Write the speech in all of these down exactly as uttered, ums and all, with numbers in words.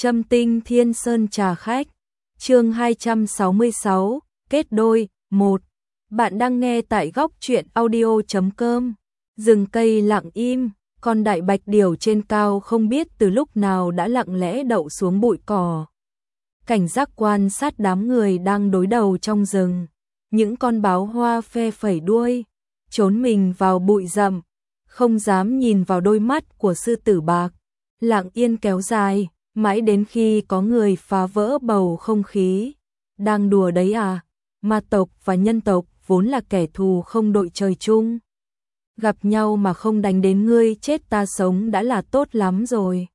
Trâm Tinh Thiên Sơn trà khách. Chương hai trăm sáu mươi sáu, kết đôi. một. Bạn đang nghe tại góc truyện audio chấm com. Rừng cây lặng im, con đại bạch điểu trên cao không biết từ lúc nào đã lặng lẽ đậu xuống bụi cỏ. Cảnh giác quan sát đám người đang đối đầu trong rừng. Những con báo hoa phe phẩy đuôi, trốn mình vào bụi rậm, không dám nhìn vào đôi mắt của sư tử bạc. Lặng yên kéo dài, mãi đến khi có người phá vỡ bầu không khí. Đang đùa đấy à? Ma tộc và nhân tộc vốn là kẻ thù không đội trời chung. Gặp nhau mà không đánh đến ngươi chết ta sống đã là tốt lắm rồi.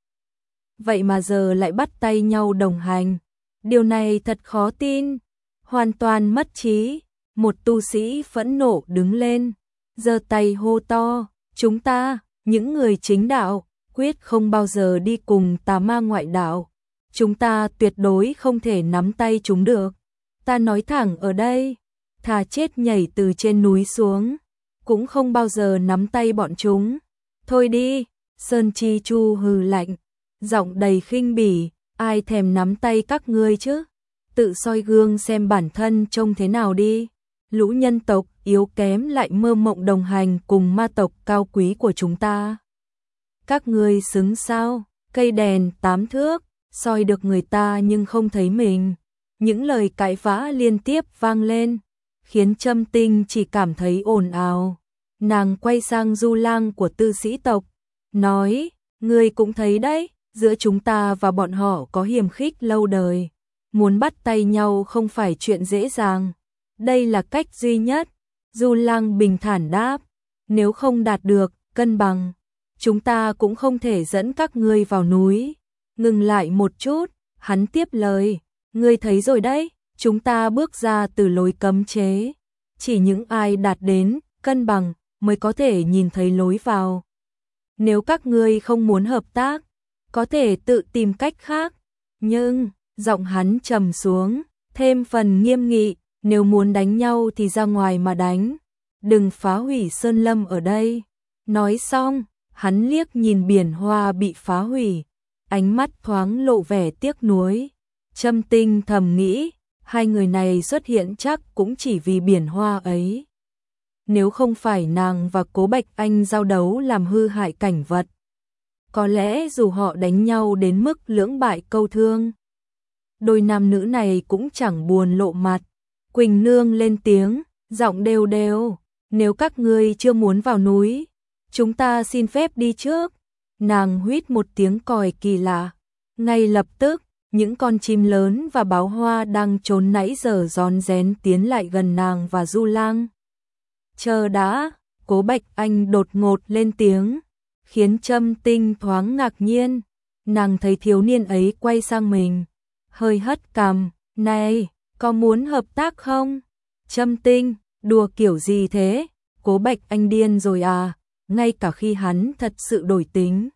Vậy mà giờ lại bắt tay nhau đồng hành. Điều này thật khó tin. Hoàn toàn mất trí. Một tu sĩ phẫn nộ đứng lên, giơ tay hô to, chúng ta, những người chính đạo, quyết không bao giờ đi cùng tà ma ngoại đạo. Chúng ta tuyệt đối không thể nắm tay chúng được. Ta nói thẳng ở đây, thà chết nhảy từ trên núi xuống, cũng không bao giờ nắm tay bọn chúng. Thôi đi, Sơn Chi Chu hừ lạnh, giọng đầy khinh bỉ, ai thèm nắm tay các ngươi chứ? Tự soi gương xem bản thân trông thế nào đi. Lũ nhân tộc yếu kém lại mơ mộng đồng hành cùng ma tộc cao quý của chúng ta. Các ngươi xứng sao? Cây đèn tám thước, soi được người ta nhưng không thấy mình. Những lời cãi vã liên tiếp vang lên, khiến Trâm Tinh chỉ cảm thấy ồn ào. Nàng quay sang Du Lang của Tư Sĩ tộc, nói, ngươi cũng thấy đấy, giữa chúng ta và bọn họ có hiềm khích lâu đời. Muốn bắt tay nhau không phải chuyện dễ dàng. Đây là cách duy nhất. Du Lang bình thản đáp, nếu không đạt được cân bằng, chúng ta cũng không thể dẫn các ngươi vào núi. Ngừng lại một chút, hắn tiếp lời, ngươi thấy rồi đấy, chúng ta bước ra từ lối cấm chế. Chỉ những ai đạt đến cân bằng mới có thể nhìn thấy lối vào. Nếu các ngươi không muốn hợp tác, có thể tự tìm cách khác. Nhưng, giọng hắn trầm xuống, thêm phần nghiêm nghị, nếu muốn đánh nhau thì ra ngoài mà đánh. Đừng phá hủy sơn lâm ở đây. Nói xong, hắn liếc nhìn biển hoa bị phá hủy, ánh mắt thoáng lộ vẻ tiếc nuối. Trâm Tinh thầm nghĩ, hai người này xuất hiện chắc cũng chỉ vì biển hoa ấy. Nếu không phải nàng và Cố Bạch Anh giao đấu làm hư hại cảnh vật, có lẽ dù họ đánh nhau đến mức lưỡng bại câu thương, đôi nam nữ này cũng chẳng buồn lộ mặt. Quỳnh Nương lên tiếng, giọng đều đều, nếu các ngươi chưa muốn vào núi, chúng ta xin phép đi trước. Nàng huýt một tiếng còi kỳ lạ. Ngay lập tức, những con chim lớn và báo hoa đang trốn nãy giờ rón rén tiến lại gần nàng và Du Lang. Chờ đã, Cố Bạch Anh đột ngột lên tiếng, khiến Trâm Tinh thoáng ngạc nhiên. Nàng thấy thiếu niên ấy quay sang mình, hơi hất cằm, này, có muốn hợp tác không? Trâm Tinh, đùa kiểu gì thế? Cố Bạch Anh điên rồi à? Ngay cả khi hắn thật sự đổi tính,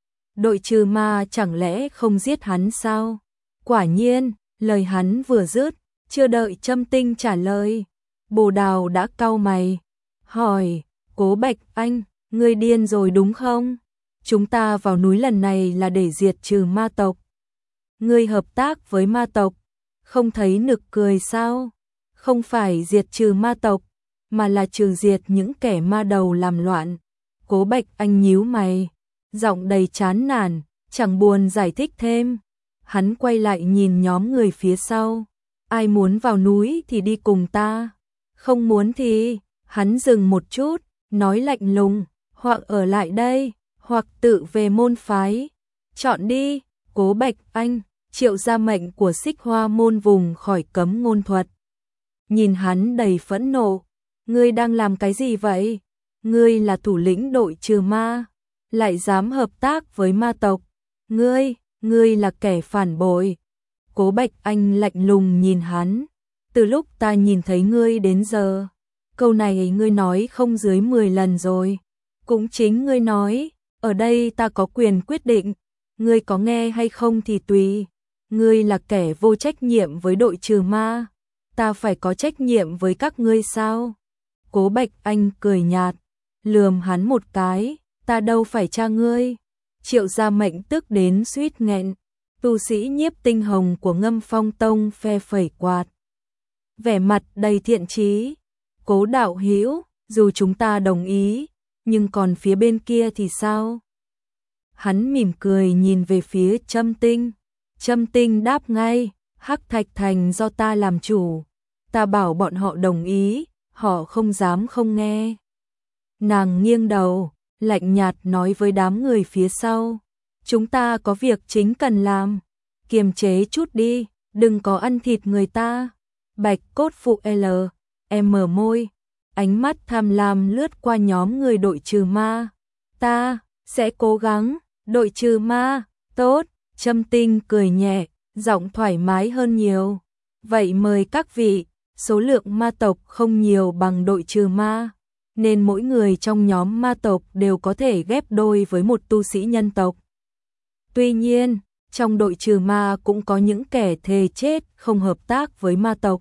đội trừ ma chẳng lẽ không giết hắn sao? Quả nhiên, lời hắn vừa dứt, chưa đợi Trâm Tinh trả lời, Bồ Đào đã cau mày, hỏi, Cố Bạch Anh, ngươi điên rồi đúng không? Chúng ta vào núi lần này là để diệt trừ ma tộc. Ngươi hợp tác với ma tộc, không thấy nực cười sao? Không phải diệt trừ ma tộc, mà là trừ diệt những kẻ ma đầu làm loạn. Cố Bạch Anh nhíu mày, giọng đầy chán nản, chẳng buồn giải thích thêm. Hắn quay lại nhìn nhóm người phía sau, ai muốn vào núi thì đi cùng ta, không muốn thì... Hắn dừng một chút, nói lạnh lùng, hoặc ở lại đây, hoặc tự về môn phái. Chọn đi. Cố Bạch Anh triệu ra mệnh của Xích Hoa môn vùng khỏi cấm ngôn thuật. Nhìn hắn đầy phẫn nộ, ngươi đang làm cái gì vậy? Ngươi là thủ lĩnh đội trừ ma, lại dám hợp tác với ma tộc. Ngươi, ngươi là kẻ phản bội. Cố Bạch Anh lạnh lùng nhìn hắn, từ lúc ta nhìn thấy ngươi đến giờ, câu này ngươi nói không dưới mười lần rồi. Cũng chính ngươi nói, ở đây ta có quyền quyết định, ngươi có nghe hay không thì tùy. Ngươi là kẻ vô trách nhiệm với đội trừ ma, ta phải có trách nhiệm với các ngươi sao? Cố Bạch Anh cười nhạt, lườm hắn một cái, ta đâu phải cha ngươi. Triệu Gia Mệnh tức đến suýt nghẹn, Tu sĩ Nhiếp Tinh Hồng của Ngâm Phong Tông phe phẩy quạt, vẻ mặt đầy thiện chí. Cố đạo hữu, dù chúng ta đồng ý, nhưng còn phía bên kia thì sao? Hắn mỉm cười nhìn về phía Trâm Tinh. Trâm Tinh đáp ngay, Hắc Thạch Thành do ta làm chủ, ta bảo bọn họ đồng ý, họ không dám không nghe. Nàng nghiêng đầu, lạnh nhạt nói với đám người phía sau, chúng ta có việc chính cần làm, kiềm chế chút đi, đừng có ăn thịt người ta. Bạch Cốt Phụ L, em mở môi, ánh mắt tham lam lướt qua nhóm người đội trừ ma. Ta sẽ cố gắng, đội trừ ma, tốt. Trâm Tinh cười nhẹ, giọng thoải mái hơn nhiều. Vậy mời các vị, số lượng ma tộc không nhiều bằng đội trừ ma, nên mỗi người trong nhóm ma tộc đều có thể ghép đôi với một tu sĩ nhân tộc. Tuy nhiên, trong đội trừ ma cũng có những kẻ thề chết không hợp tác với ma tộc.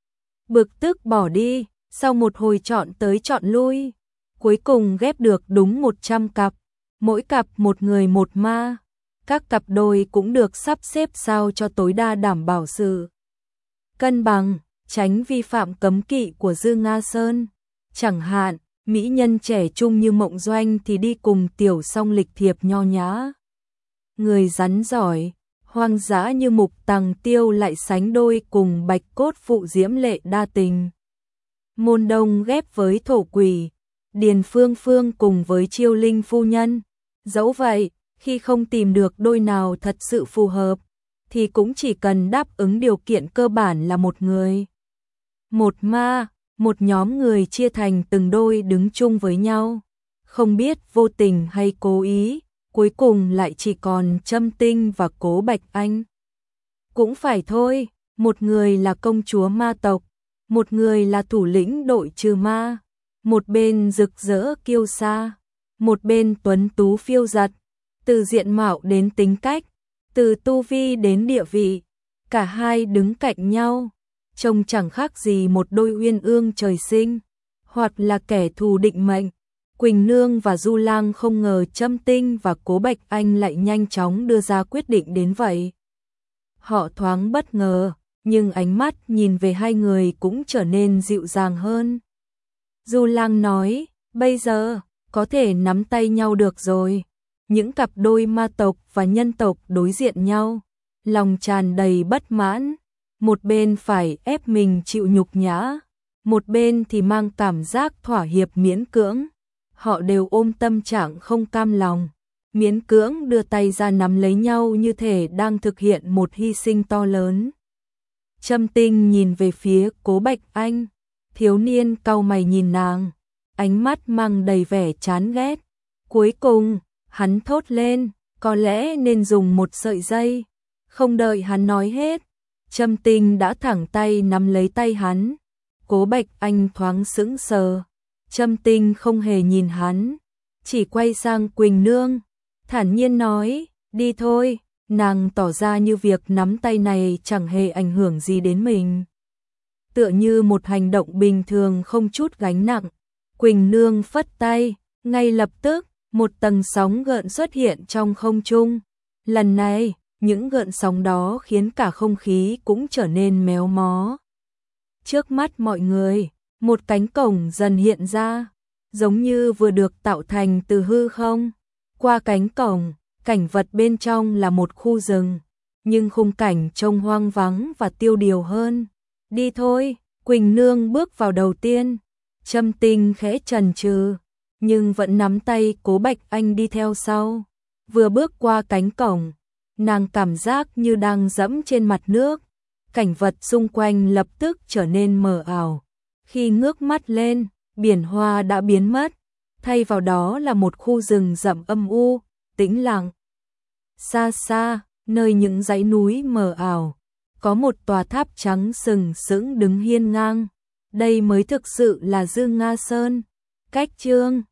Bực tức bỏ đi, sau một hồi chọn tới chọn lui, cuối cùng ghép được đúng một trăm cặp, mỗi cặp một người một ma. Các cặp đôi cũng được sắp xếp sao cho tối đa đảm bảo sự cân bằng, tránh vi phạm cấm kỵ của Dư Nga Sơn. Chẳng hạn, mỹ nhân trẻ trung như Mộng Doanh thì đi cùng tiểu song lịch thiệp nho nhã. Người rắn giỏi, hoang dã như Mục Tằng Tiêu lại sánh đôi cùng Bạch Cốt Phụ diễm lệ đa tình. Môn Đông ghép với Thổ Quỷ, Điền Phương Phương cùng với Chiêu Linh phu nhân. Dẫu vậy, khi không tìm được đôi nào thật sự phù hợp, thì cũng chỉ cần đáp ứng điều kiện cơ bản là một người, một ma, một nhóm người chia thành từng đôi đứng chung với nhau. Không biết vô tình hay cố ý, cuối cùng lại chỉ còn Trâm Tinh và Cố Bạch Anh. Cũng phải thôi, một người là công chúa ma tộc, một người là thủ lĩnh đội trừ ma, một bên rực rỡ kiêu sa, một bên tuấn tú phiêu giật. Từ diện mạo đến tính cách, từ tu vi đến địa vị, cả hai đứng cạnh nhau, trông chẳng khác gì một đôi uyên ương trời sinh, hoặc là kẻ thù định mệnh. Quỳnh Nương và Du Lang không ngờ Trâm Tinh và Cố Bạch Anh lại nhanh chóng đưa ra quyết định đến vậy. Họ thoáng bất ngờ, nhưng ánh mắt nhìn về hai người cũng trở nên dịu dàng hơn. Du Lang nói, bây giờ, có thể nắm tay nhau được rồi. Những cặp đôi ma tộc và nhân tộc đối diện nhau, lòng tràn đầy bất mãn, một bên phải ép mình chịu nhục nhã, một bên thì mang cảm giác thỏa hiệp miễn cưỡng. Họ đều ôm tâm trạng không cam lòng, miễn cưỡng đưa tay ra nắm lấy nhau như thể đang thực hiện một hy sinh to lớn. Trâm Tinh nhìn về phía Cố Bạch Anh, thiếu niên cau mày nhìn nàng, ánh mắt mang đầy vẻ chán ghét. Cuối cùng, hắn thốt lên, có lẽ nên dùng một sợi dây. Không đợi hắn nói hết, Trâm Tinh đã thẳng tay nắm lấy tay hắn. Cố Bạch Anh thoáng sững sờ. Trâm Tinh không hề nhìn hắn, chỉ quay sang Quỳnh Nương, thản nhiên nói, đi thôi. Nàng tỏ ra như việc nắm tay này chẳng hề ảnh hưởng gì đến mình, tựa như một hành động bình thường không chút gánh nặng. Quỳnh Nương phất tay, ngay lập tức một tầng sóng gợn xuất hiện trong không trung. Lần này, những gợn sóng đó khiến cả không khí cũng trở nên méo mó. Trước mắt mọi người, một cánh cổng dần hiện ra, giống như vừa được tạo thành từ hư không. Qua cánh cổng, cảnh vật bên trong là một khu rừng, nhưng khung cảnh trông hoang vắng và tiêu điều hơn. Đi thôi, Quỳnh Nương bước vào đầu tiên. Trâm Tinh khẽ chần chừ, nhưng vẫn nắm tay Cố Bạch Anh đi theo sau. Vừa bước qua cánh cổng, nàng cảm giác như đang dẫm trên mặt nước. Cảnh vật xung quanh lập tức trở nên mờ ảo. Khi ngước mắt lên, biển hoa đã biến mất, thay vào đó là một khu rừng rậm âm u, tĩnh lặng. Xa xa, nơi những dãy núi mờ ảo, có một tòa tháp trắng sừng sững đứng hiên ngang. Đây mới thực sự là Dương Nga Sơn. Cách chương